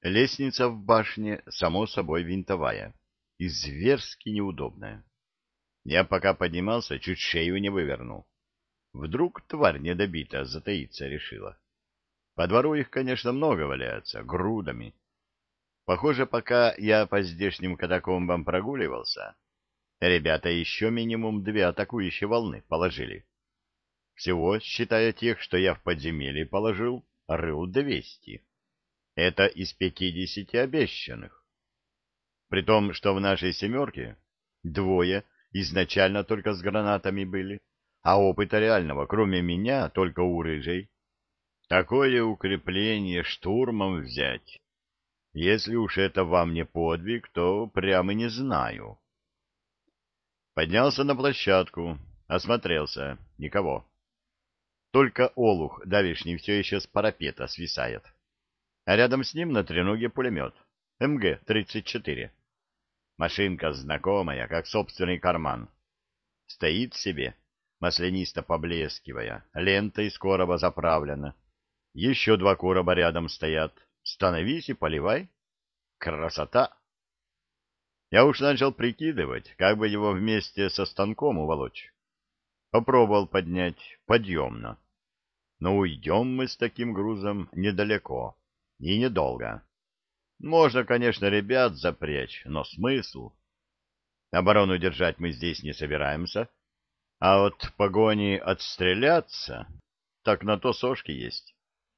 Лестница в башне, само собой, винтовая и зверски неудобная. Я пока поднимался, чуть шею не вывернул. Вдруг тварь недобитая затаиться решила. По двору их, конечно, много валяется, грудами. Похоже, пока я по здешним катакомбам прогуливался, ребята еще минимум 2 атакующие волны положили. Всего, считая тех, что я в подземелье положил, рыл 200. Это из 50 обещанных. При том, что в нашей семерке двое изначально только с гранатами были, а опыта реального, кроме меня, только у рыжей. Такое укрепление штурмом взять. Если уж это вам не подвиг, то прямо не знаю. Поднялся на площадку, осмотрелся. Никого. Только олух давишний все еще с парапета свисает. А рядом с ним на треноге пулемет. МГ-34. Машинка знакомая, как собственный карман. Стоит себе, маслянисто поблескивая, лента из короба заправлена. Еще 2 короба рядом стоят. Становись и поливай. Красота! Я уж начал прикидывать, как бы его вместе со станком уволочь. Попробовал поднять подъемно. Но уйдем мы с таким грузом недалеко и недолго. Можно, конечно, ребят запрячь, но смысл? Оборону держать мы здесь не собираемся, а от погони отстреляться, так на то сошки есть.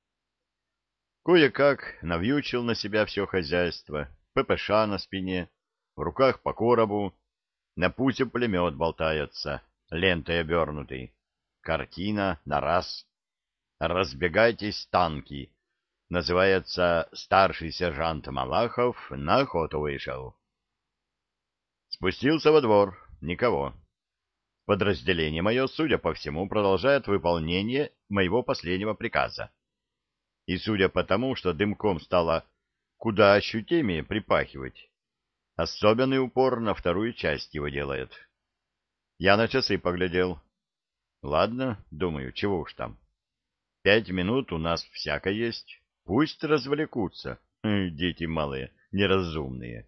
Кое-как навьючил на себя все хозяйство, ППШ на спине, в руках по коробу, на пузе пулемет болтается, лентой обернутый. Картина на раз. «Разбегайтесь, танки!» Называется «Старший сержант Малахов на охоту вышел». Спустился во двор. Никого. Подразделение мое, судя по всему, продолжает выполнение моего последнего приказа. И судя по тому, что дымком стало куда ощутимее припахивать, особенный упор на вторую часть его делает. Я на часы поглядел. Ладно, думаю, чего уж там. 5 минут у нас всяко есть. Пусть развлекутся, дети малые, неразумные.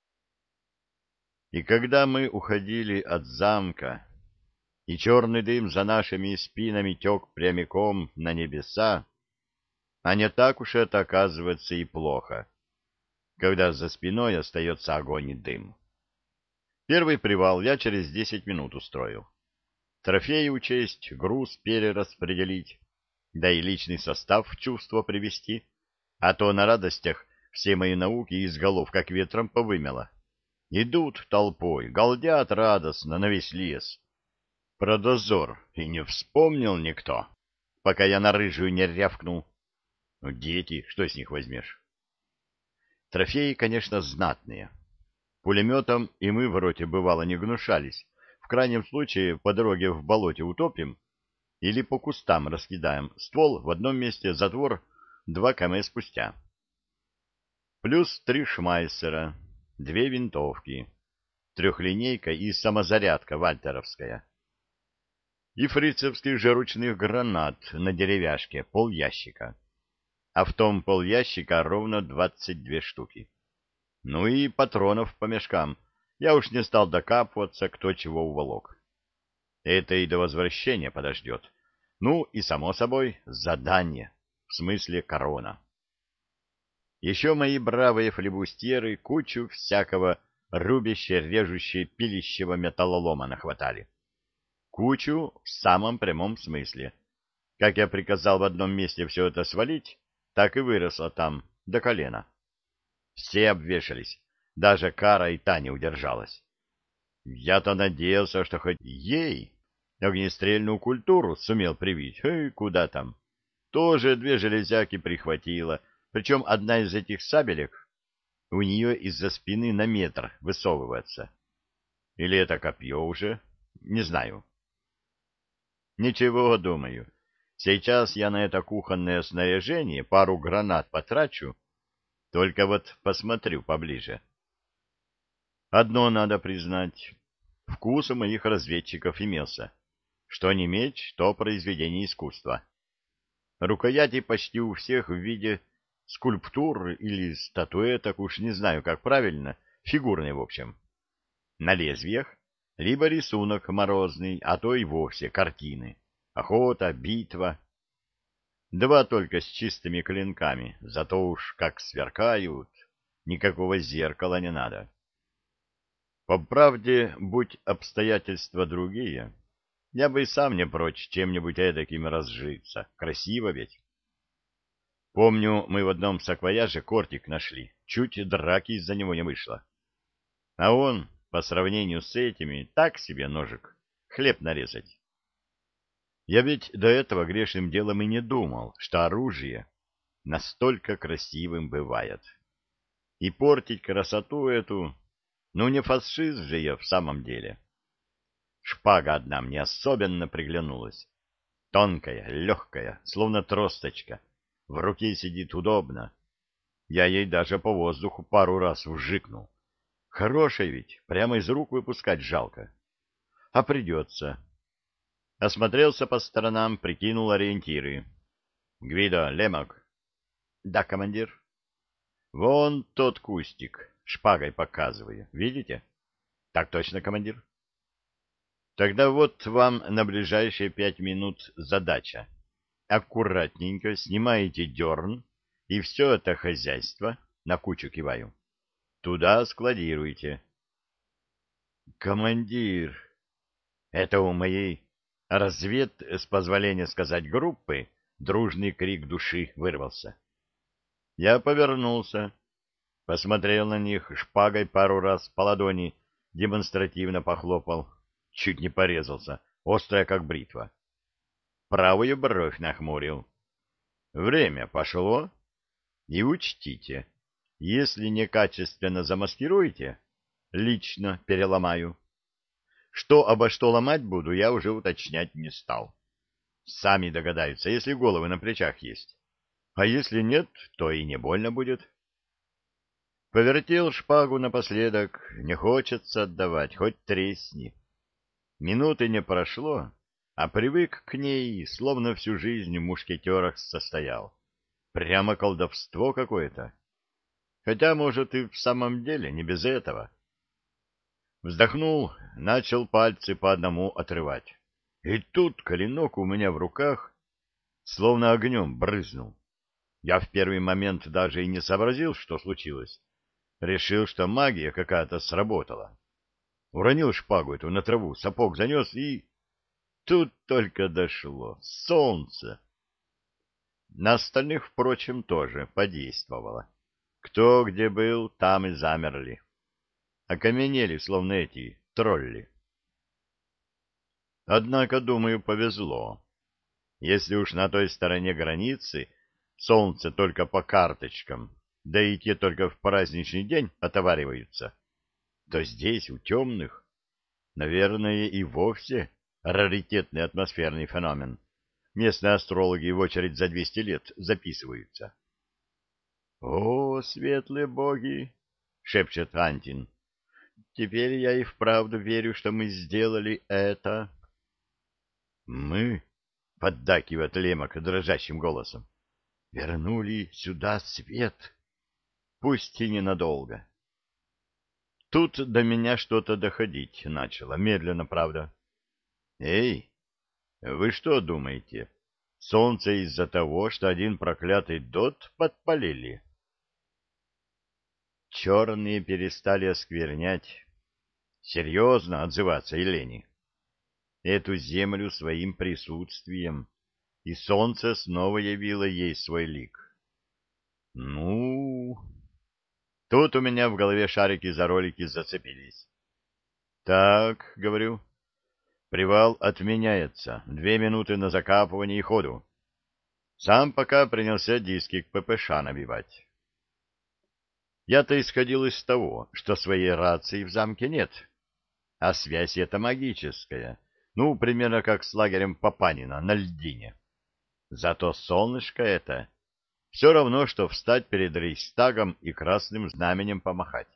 И когда мы уходили от замка, и черный дым за нашими спинами тек прямиком на небеса, а не так уж это оказывается и плохо, когда за спиной остается огонь и дым. Первый привал я через 10 минут устроил. Трофеи учесть, груз перераспределить, да и личный состав в чувство привести, а то на радостях все мои науки из голов как ветром повымело. Идут толпой, галдят радостно на весь лес. Про дозор и не вспомнил никто, пока я на рыжую не рявкнул. Ну, дети, что с них возьмешь? Трофеи, конечно, знатные. Пулеметом и мы в роте бывало не гнушались. В крайнем случае по дороге в болоте утопим или по кустам раскидаем. Ствол в одном месте, затвор 2 км спустя. Плюс 3 шмайсера, 2 винтовки, трехлинейка и самозарядка вальтеровская. И фрицевских же ручных гранат на деревяшке полящика. А в том полящика ровно 22 штуки. Ну и патронов по мешкам. Я уж не стал докапываться, кто чего уволок. Это и до возвращения подождет. Ну и, само собой, задание, в смысле корона. Еще мои бравые флебустьеры кучу всякого рубяще-режуще-пилищего металлолома нахватали. Кучу в самом прямом смысле. Как я приказал в одном месте все это свалить, так и выросло там до колена. Все обвешались, даже Кара и та не удержалась. Я-то надеялся, что хоть ей огнестрельную культуру сумел привить. Куда там? Тоже 2 железяки прихватила, причем одна из этих сабелек у нее из-за спины на метр высовывается. Или это копье уже? Не знаю. Ничего, думаю. Сейчас я на это кухонное снаряжение пару гранат потрачу, только вот посмотрю поближе. Одно надо признать. Вкус у моих разведчиков имелся. Что не меч, то произведение искусства. Рукояти почти у всех в виде скульптур или статуэток, уж не знаю, как правильно, фигурные в общем. На лезвиях либо рисунок морозный, а то и вовсе картины. Охота, битва. Два только с чистыми клинками, зато уж как сверкают, никакого зеркала не надо. По правде, будь обстоятельства другие, я бы и сам не прочь чем-нибудь эдаким разжиться. Красиво ведь. Помню, мы в одном саквояже кортик нашли, чуть драки из-за него не вышло. А он, по сравнению с этими, так себе ножик, хлеб нарезать. Я ведь до этого грешным делом и не думал, что оружие настолько красивым бывает. И портить красоту эту, ну не фашист же я в самом деле. Шпага одна мне особенно приглянулась. Тонкая, легкая, словно тросточка. В руке сидит удобно. Я ей даже по воздуху пару раз вжикнул. Хорошая ведь, прямо из рук выпускать жалко. А придется. Осмотрелся по сторонам, прикинул ориентиры. Гвидо, Лемок. Да, командир. Вон тот кустик, шпагой показываю. Видите? Так точно, командир. Тогда вот вам на ближайшие 5 минут задача. Аккуратненько снимаете дерн и все это хозяйство, на кучу киваю, туда складируйте. Командир, это у моей с позволения сказать, группы дружный крик души вырвался. Я повернулся, посмотрел на них, шпагой пару раз по ладони демонстративно похлопал, чуть не порезался, острая как бритва. Правую бровь нахмурил. Время пошло, и учтите, если некачественно замаскируете, лично переломаю. Что обо что ломать буду, я уже уточнять не стал. Сами догадаются, если головы на плечах есть. А если нет, то и не больно будет. Повертел шпагу напоследок, не хочется отдавать, хоть тресни. Минуты не прошло, а привык к ней, словно всю жизнь в мушкетерах состоял. Прямо колдовство какое-то. Хотя, может, и в самом деле не без этого. Вздохнул, начал пальцы по одному отрывать. И тут клинок у меня в руках словно огнем брызнул. Я в первый момент даже и не сообразил, что случилось. Решил, что магия какая-то сработала. Уронил шпагу эту на траву, сапог занес и... Тут только дошло. Солнце! На остальных, впрочем, тоже подействовало. Кто где был, там и замерли. Окаменели, словно эти тролли. Однако, думаю, повезло. Если уж на той стороне границы солнце только по карточкам, да и те только в праздничный день отовариваются, то здесь, у темных, наверное, и вовсе раритетный атмосферный феномен. Местные астрологи в очередь за 200 лет записываются. — О, светлые боги! — шепчет Антин. — Теперь я и вправду верю, что мы сделали это. — Мы? — поддакивает Лемок дрожащим голосом. — Вернули сюда свет. Пусть и ненадолго. Тут до меня что-то доходить начало, медленно, правда. — Эй! Вы что думаете, солнце из-за того, что один проклятый дот подпалили? Черные перестали осквернять, серьезно отзываться Елене, эту землю своим присутствием, и солнце снова явило ей свой лик. Ну, тут у меня в голове шарики за ролики зацепились. Так, говорю, привал отменяется. 2 минуты на закапывание и ходу. Сам пока принялся диски к ППШ набивать. Я-то исходил из того, что своей рации в замке нет, а связь эта магическая, ну, примерно как с лагерем Папанина на льдине. Зато солнышко это все равно, что встать перед Рейхстагом и красным знаменем помахать.